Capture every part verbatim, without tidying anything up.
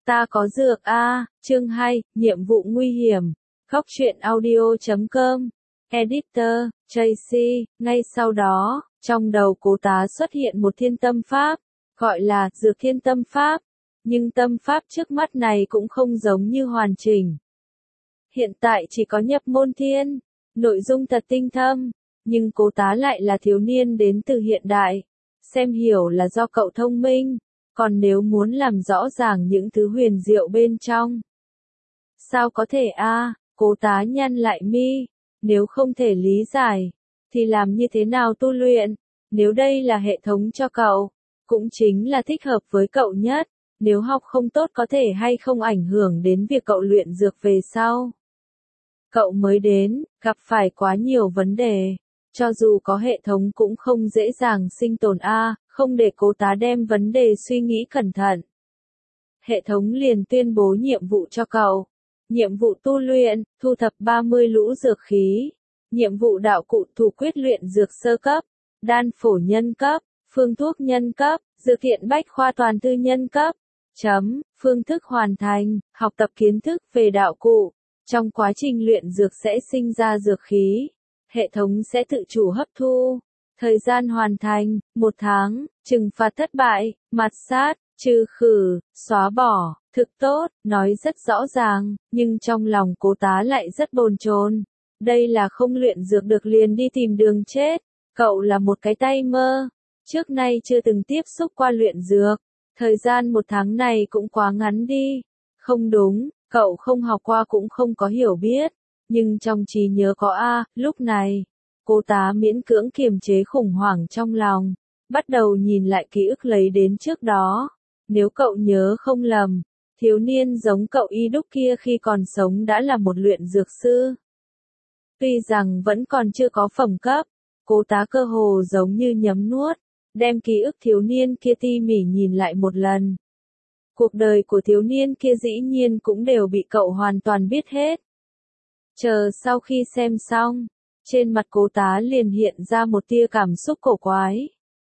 Ta có dược a, chương hai, nhiệm vụ nguy hiểm. Góc truyện audio chấm com. Editor, Tracy. Ngay sau đó, trong đầu Cố Tá xuất hiện một thiên tâm pháp, gọi là dược thiên tâm pháp. Nhưng tâm pháp trước mắt này cũng không giống như hoàn chỉnh. Hiện tại chỉ có nhập môn thiên, nội dung thật tinh thâm, nhưng Cố Tá lại là thiếu niên đến từ hiện đại. Xem hiểu là do cậu thông minh, còn nếu muốn làm rõ ràng những thứ huyền diệu bên trong. Sao có thể a? À, Cố Tá nhăn lại mi, nếu không thể lý giải, thì làm như thế nào tu luyện? Nếu đây là hệ thống cho cậu, cũng chính là thích hợp với cậu nhất, nếu học không tốt có thể hay không ảnh hưởng đến việc cậu luyện dược về sau. Cậu mới đến, gặp phải quá nhiều vấn đề, cho dù có hệ thống cũng không dễ dàng sinh tồn a, à, không để Cố Tá đem vấn đề suy nghĩ cẩn thận. Hệ thống liền tuyên bố nhiệm vụ cho cậu. Nhiệm vụ tu luyện, thu thập ba mươi lũ dược khí. Nhiệm vụ đạo cụ thủ quyết luyện dược sơ cấp, đan phổ nhân cấp, phương thuốc nhân cấp, dược thiện bách khoa toàn thư nhân cấp. Chấm, phương thức hoàn thành, học tập kiến thức về đạo cụ. Trong quá trình luyện dược sẽ sinh ra dược khí. Hệ thống sẽ tự chủ hấp thu. Thời gian hoàn thành, một tháng, trừng phạt thất bại, mạt sát, trừ khử, xóa bỏ, thực tốt, nói rất rõ ràng, nhưng trong lòng Cố Tá lại rất bồn chồn. Đây là không luyện dược được liền đi tìm đường chết, cậu là một cái tay mơ, trước nay chưa từng tiếp xúc qua luyện dược, thời gian một tháng này cũng quá ngắn đi. Không đúng, cậu không học qua cũng không có hiểu biết, nhưng trong trí nhớ có a, lúc này. Cố Tá miễn cưỡng kiềm chế khủng hoảng trong lòng, bắt đầu nhìn lại ký ức lấy đến trước đó. Nếu cậu nhớ không lầm, thiếu niên giống cậu Y Đúc kia khi còn sống đã là một luyện dược sư. Tuy rằng vẫn còn chưa có phẩm cấp, Cố Tá cơ hồ giống như nhấm nuốt, đem ký ức thiếu niên kia tỉ mỉ nhìn lại một lần. Cuộc đời của thiếu niên kia dĩ nhiên cũng đều bị cậu hoàn toàn biết hết. Chờ sau khi xem xong, trên mặt Cố Tá liền hiện ra một tia cảm xúc cổ quái.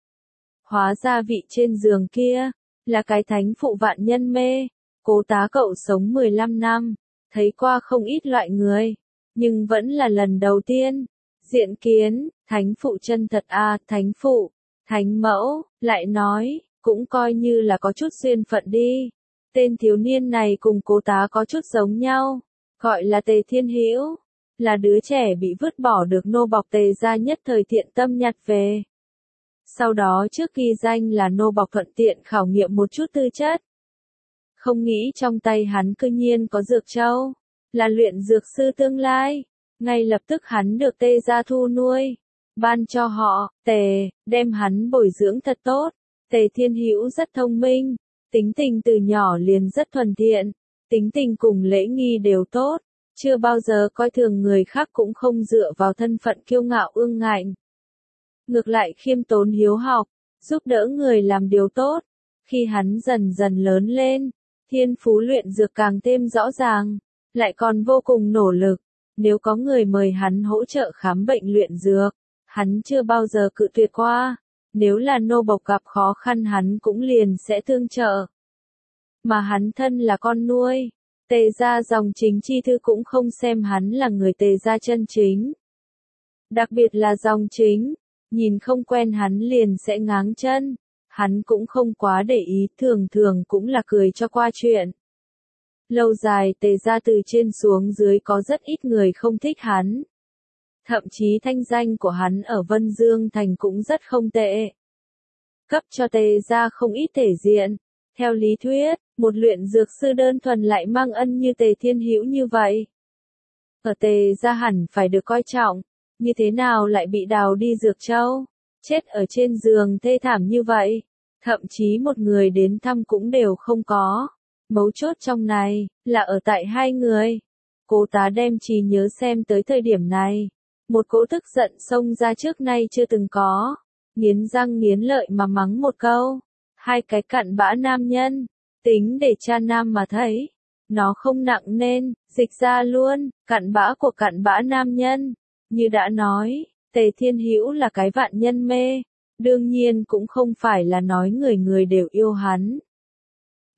Hóa ra vị trên giường kia, là cái thánh phụ vạn nhân mê. Cố Tá cậu sống mười lăm năm, thấy qua không ít loại người, nhưng vẫn là lần đầu tiên. Diện kiến, thánh phụ chân thật a, à, thánh phụ, thánh mẫu, lại nói, cũng coi như là có chút duyên phận đi. Tên thiếu niên này cùng Cố Tá có chút giống nhau, gọi là Tề Thiên Hữu. Là đứa trẻ bị vứt bỏ được nô bộc Tề gia nhất thời thiện tâm nhặt về. Sau đó trước ghi danh là nô bộc thuận tiện khảo nghiệm một chút tư chất. Không nghĩ trong tay hắn cư nhiên có dược châu, là luyện dược sư tương lai. Ngay lập tức hắn được Tề gia thu nuôi, ban cho họ, Tề, đem hắn bồi dưỡng thật tốt. Tề Thiên Hữu rất thông minh, tính tình từ nhỏ liền rất thuần thiện, tính tình cùng lễ nghi đều tốt. Chưa bao giờ coi thường người khác cũng không dựa vào thân phận kiêu ngạo ương ngạnh. Ngược lại khiêm tốn hiếu học, giúp đỡ người làm điều tốt. Khi hắn dần dần lớn lên, thiên phú luyện dược càng thêm rõ ràng, lại còn vô cùng nỗ lực. Nếu có người mời hắn hỗ trợ khám bệnh luyện dược, hắn chưa bao giờ cự tuyệt qua. Nếu là nô bộc gặp khó khăn hắn cũng liền sẽ tương trợ. Mà hắn thân là con nuôi. Tề gia dòng chính chi thư cũng không xem hắn là người Tề gia chân chính. Đặc biệt là dòng chính, nhìn không quen hắn liền sẽ ngáng chân. Hắn cũng không quá để ý, thường thường cũng là cười cho qua chuyện. Lâu dài Tề gia từ trên xuống dưới có rất ít người không thích hắn. Thậm chí thanh danh của hắn ở Vân Dương Thành cũng rất không tệ. Cấp cho Tề gia không ít thể diện. Theo lý thuyết, một luyện dược sư đơn thuần lại mang ân như Tề Thiên Hữu như vậy. Ở Tề gia hẳn phải được coi trọng, như thế nào lại bị đào đi dược châu, chết ở trên giường thê thảm như vậy, thậm chí một người đến thăm cũng đều không có. Mấu chốt trong này, là ở tại hai người. Cố Tá đem trí nhớ xem tới thời điểm này, một cỗ tức giận xông ra trước nay chưa từng có, nghiến răng nghiến lợi mà mắng một câu. Hai cái cặn bã nam nhân, tính để cha nam mà thấy, nó không nặng nên, dịch ra luôn, cặn bã của cặn bã nam nhân. Như đã nói, Tề Thiên Hữu là cái vạn nhân mê, đương nhiên cũng không phải là nói người người đều yêu hắn.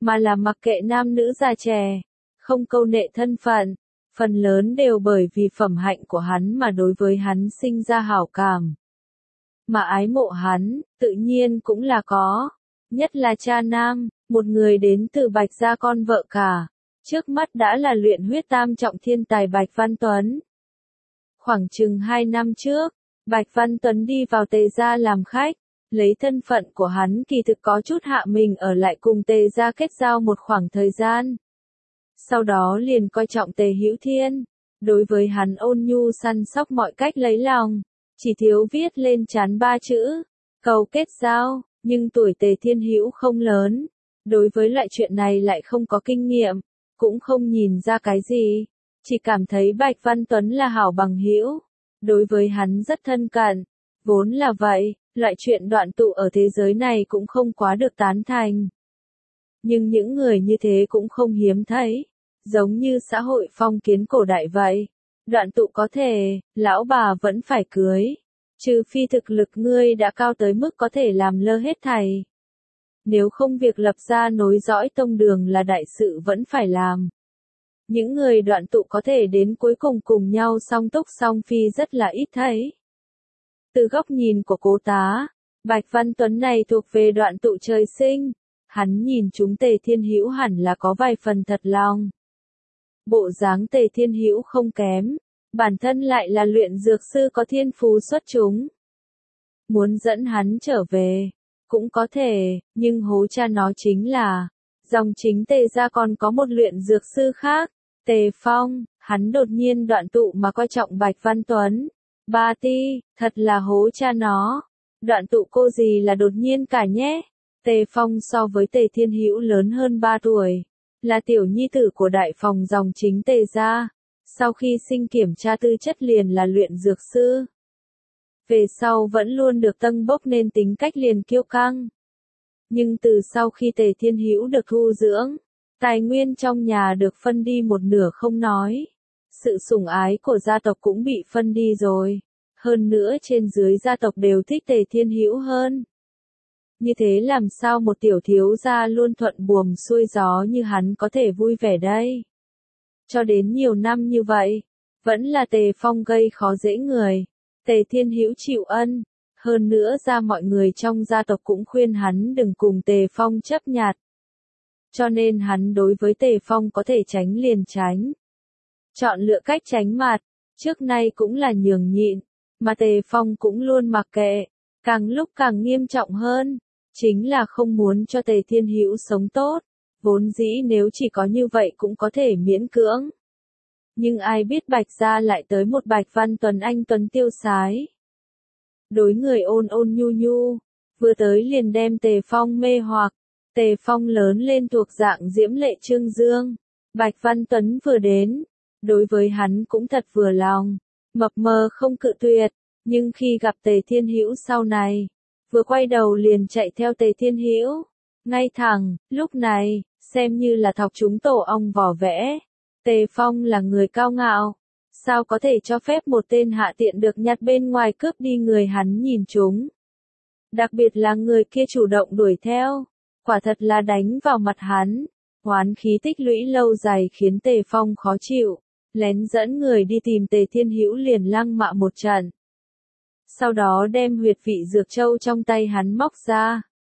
mà là mặc kệ nam nữ già trẻ, không câu nệ thân phận, phần lớn đều bởi vì phẩm hạnh của hắn mà đối với hắn sinh ra hảo cảm. Mà ái mộ hắn, tự nhiên cũng là có, nhất là cha nam, một người đến từ Bạch gia con vợ cả, trước mắt đã là luyện huyết tam trọng thiên tài Bạch Văn Tuấn. Khoảng chừng hai năm trước, Bạch Văn Tuấn đi vào Tề gia làm khách, lấy thân phận của hắn kỳ thực có chút hạ mình ở lại cùng Tề gia kết giao một khoảng thời gian. Sau đó liền coi trọng Tề Hữu Thiên, đối với hắn ôn nhu săn sóc mọi cách lấy lòng, chỉ thiếu viết lên trán ba chữ, cầu kết giao, nhưng tuổi Tề Thiên Hữu không lớn, đối với loại chuyện này lại không có kinh nghiệm, cũng không nhìn ra cái gì, chỉ cảm thấy Bạch Văn Tuấn là hảo bằng hữu, đối với hắn rất thân cận, vốn là vậy, loại chuyện đoạn tụ ở thế giới này cũng không quá được tán thành. Nhưng những người như thế cũng không hiếm thấy, giống như xã hội phong kiến cổ đại vậy, đoạn tụ có thể, lão bà vẫn phải cưới, trừ phi thực lực ngươi đã cao tới mức có thể làm lơ hết thảy. Nếu không việc lập ra nối dõi tông đường là đại sự vẫn phải làm. Những người đoạn tụ có thể đến cuối cùng cùng nhau song túc song phi rất là ít thấy. Từ góc nhìn của cố tá, Bạch Văn Tuấn này thuộc về đoạn tụ trời sinh, hắn nhìn chúng Tề Thiên Hữu hẳn là có vài phần thật lòng. Bộ dáng Tề Thiên Hữu không kém, bản thân lại là luyện dược sư có thiên phú xuất chúng. Muốn dẫn hắn trở về, cũng có thể, nhưng hố cha nó chính là, dòng chính Tề gia còn có một luyện dược sư khác, Tề Phong, hắn đột nhiên đoạn tụ mà coi trọng Bạch Văn Tuấn. Ba ti, thật là hố cha nó. Đoạn tụ cô gì là đột nhiên cả nhé. Tề Phong so với Tề Thiên Hữu lớn hơn ba tuổi, là tiểu nhi tử của đại phòng dòng chính Tề gia. Sau khi sinh kiểm tra tư chất liền là luyện dược sư. Về sau vẫn luôn được tâng bốc nên tính cách liền kiêu căng. Nhưng từ sau khi Tề Thiên Hữu được thu dưỡng, tài nguyên trong nhà được phân đi một nửa không nói. Sự sủng ái của gia tộc cũng bị phân đi rồi. Hơn nữa trên dưới gia tộc đều thích Tề Thiên Hữu hơn. Như thế làm sao một tiểu thiếu gia luôn thuận buồm xuôi gió như hắn có thể vui vẻ đây? Cho đến nhiều năm như vậy, vẫn là Tề Phong gây khó dễ người. Tề Thiên Hữu chịu ân. Hơn nữa ra mọi người trong gia tộc cũng khuyên hắn đừng cùng Tề Phong chấp nhặt. Cho nên hắn đối với Tề Phong có thể tránh liền tránh. Chọn lựa cách tránh mặt, trước nay cũng là nhường nhịn, mà Tề Phong cũng luôn mặc kệ, càng lúc càng nghiêm trọng hơn, chính là không muốn cho Tề Thiên Hữu sống tốt, vốn dĩ nếu chỉ có như vậy cũng có thể miễn cưỡng. Nhưng ai biết Bạch gia lại tới một Bạch Văn Tuấn anh tuấn tiêu sái. Đối người ôn ôn nhu nhu, vừa tới liền đem Tề Phong mê hoặc, Tề Phong lớn lên thuộc dạng diễm lệ trương dương, Bạch Văn Tuấn vừa đến. Đối với hắn cũng thật vừa lòng, mập mờ không cự tuyệt, nhưng khi gặp Tề Thiên Hữu sau này, vừa quay đầu liền chạy theo Tề Thiên Hữu, ngay thẳng, lúc này, xem như là thọc chúng tổ ong vỏ vẽ. Tề Phong là người cao ngạo, sao có thể cho phép một tên hạ tiện được nhặt bên ngoài cướp đi người hắn nhìn chúng. Đặc biệt là người kia chủ động đuổi theo, quả thật là đánh vào mặt hắn, oán khí tích lũy lâu dài khiến Tề Phong khó chịu. Lén dẫn người đi tìm Tề Thiên Hữu liền lăng mạ một trận. Sau đó đem huyệt vị dược châu trong tay hắn móc ra.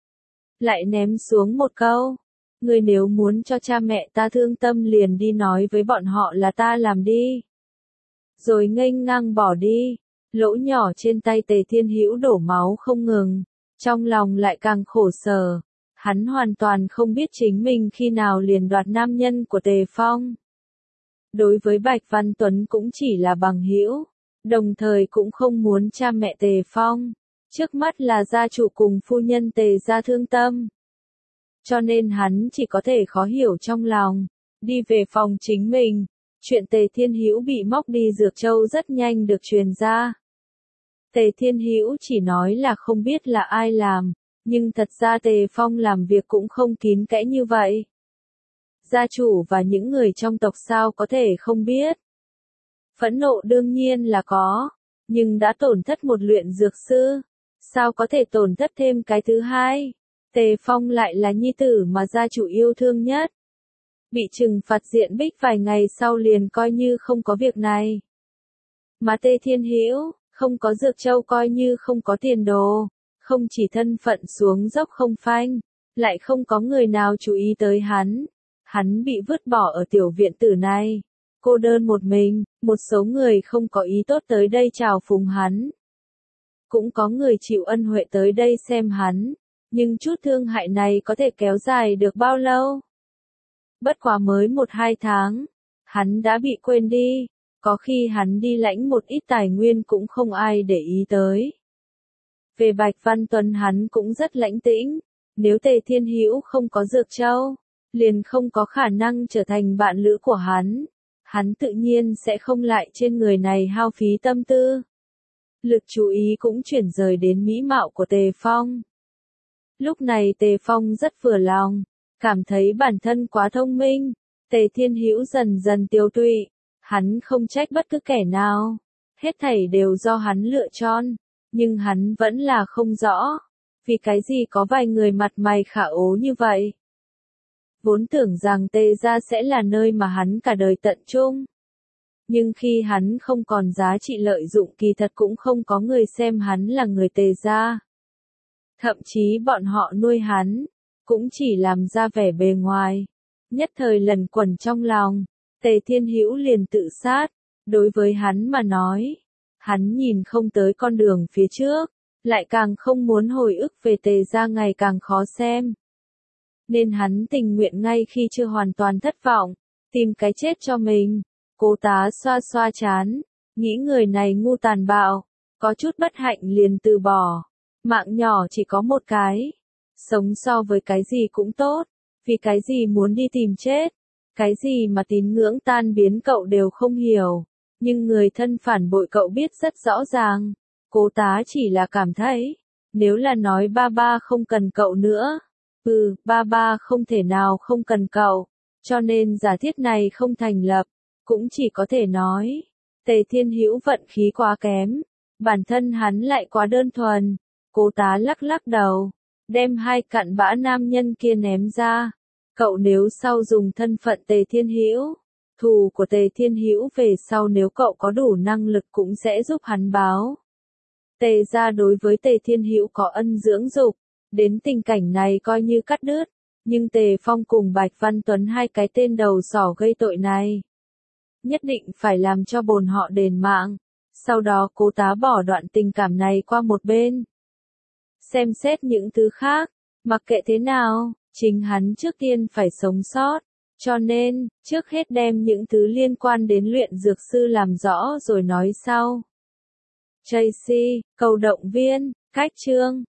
Lại ném xuống một câu. Người nếu muốn cho cha mẹ ta thương tâm liền đi nói với bọn họ là ta làm đi. Rồi nghênh ngang bỏ đi. Lỗ nhỏ trên tay Tề Thiên Hữu đổ máu không ngừng. Trong lòng lại càng khổ sở. Hắn hoàn toàn không biết chính mình khi nào liền đoạt nam nhân của Tề Phong. Đối với Bạch Văn Tuấn cũng chỉ là bằng hữu, đồng thời cũng không muốn cha mẹ Tề Phong, trước mắt là gia chủ cùng phu nhân Tề gia thương tâm. Cho nên hắn chỉ có thể khó hiểu trong lòng, đi về phòng chính mình, chuyện Tề Thiên Hữu bị móc đi dược châu rất nhanh được truyền ra. Tề Thiên Hữu chỉ nói là không biết là ai làm, nhưng thật ra Tề Phong làm việc cũng không kín kẽ như vậy. Gia chủ và những người trong tộc sao có thể không biết. Phẫn nộ đương nhiên là có, nhưng đã tổn thất một luyện dược sư, sao có thể tổn thất thêm cái thứ hai. Tề Phong lại là nhi tử mà gia chủ yêu thương nhất. Bị trừng phạt diện bích vài ngày sau liền coi như không có việc này. Mà Tề Thiên Hữu, không có Dược Châu coi như không có tiền đồ, không chỉ thân phận xuống dốc không phanh, lại không có người nào chú ý tới hắn. Hắn bị vứt bỏ ở tiểu viện tử này, cô đơn một mình, một số người không có ý tốt tới đây chào phúng hắn. Cũng có người chịu ân huệ tới đây xem hắn, nhưng chút thương hại này có thể kéo dài được bao lâu? Bất quá mới một hai tháng, hắn đã bị quên đi, có khi hắn đi lãnh một ít tài nguyên cũng không ai để ý tới. Về Bạch Văn Tuấn hắn cũng rất lãnh tĩnh, nếu Tề Thiên Hữu không có Dược Châu, liền không có khả năng trở thành bạn lữ của hắn, hắn tự nhiên sẽ không lại trên người này hao phí tâm tư. Lực chú ý cũng chuyển rời đến mỹ mạo của Tề Phong. Lúc này Tề Phong rất vừa lòng, cảm thấy bản thân quá thông minh. Tề Thiên Hữu dần dần tiêu tụy, hắn không trách bất cứ kẻ nào, hết thảy đều do hắn lựa chọn, nhưng hắn vẫn là không rõ, vì cái gì có vài người mặt mày khả ố như vậy. Vốn tưởng rằng Tề gia sẽ là nơi mà hắn cả đời tận trung. Nhưng khi hắn không còn giá trị lợi dụng kỳ thật cũng không có người xem hắn là người Tề gia. Thậm chí bọn họ nuôi hắn, cũng chỉ làm ra vẻ bề ngoài. Nhất thời lần quẩn trong lòng, Tề Thiên Hữu liền tự sát. Đối với hắn mà nói, hắn nhìn không tới con đường phía trước, lại càng không muốn hồi ức về Tề gia ngày càng khó xem. Nên hắn tình nguyện ngay khi chưa hoàn toàn thất vọng, tìm cái chết cho mình. Cố Tá xoa xoa chán, nghĩ người này ngu tàn bạo, có chút bất hạnh liền từ bỏ. Mạng nhỏ chỉ có một cái, sống so với cái gì cũng tốt, vì cái gì muốn đi tìm chết, cái gì mà tín ngưỡng tan biến cậu đều không hiểu, nhưng người thân phản bội cậu biết rất rõ ràng. Cố Tá chỉ là cảm thấy, nếu là nói ba ba không cần cậu nữa, ừ, ba ba không thể nào không cần cậu, cho nên giả thiết này không thành lập, cũng chỉ có thể nói, Tề Thiên Hữu vận khí quá kém, bản thân hắn lại quá đơn thuần. Cố Tá lắc lắc đầu, đem hai cặn bã nam nhân kia ném ra. Cậu nếu sau dùng thân phận Tề Thiên Hữu, thù của Tề Thiên Hữu về sau nếu cậu có đủ năng lực cũng sẽ giúp hắn báo. Tề gia đối với Tề Thiên Hữu có ân dưỡng dục, đến tình cảnh này coi như cắt đứt, nhưng Tề Phong cùng Bạch Văn Tuấn hai cái tên đầu sỏ gây tội này, nhất định phải làm cho bồn họ đền mạng. Sau đó Cố Tá bỏ đoạn tình cảm này qua một bên. Xem xét những thứ khác, mặc kệ thế nào, chính hắn trước tiên phải sống sót, cho nên, trước hết đem những thứ liên quan đến luyện dược sư làm rõ rồi nói sau. Tracy, cầu động viên, cách chương.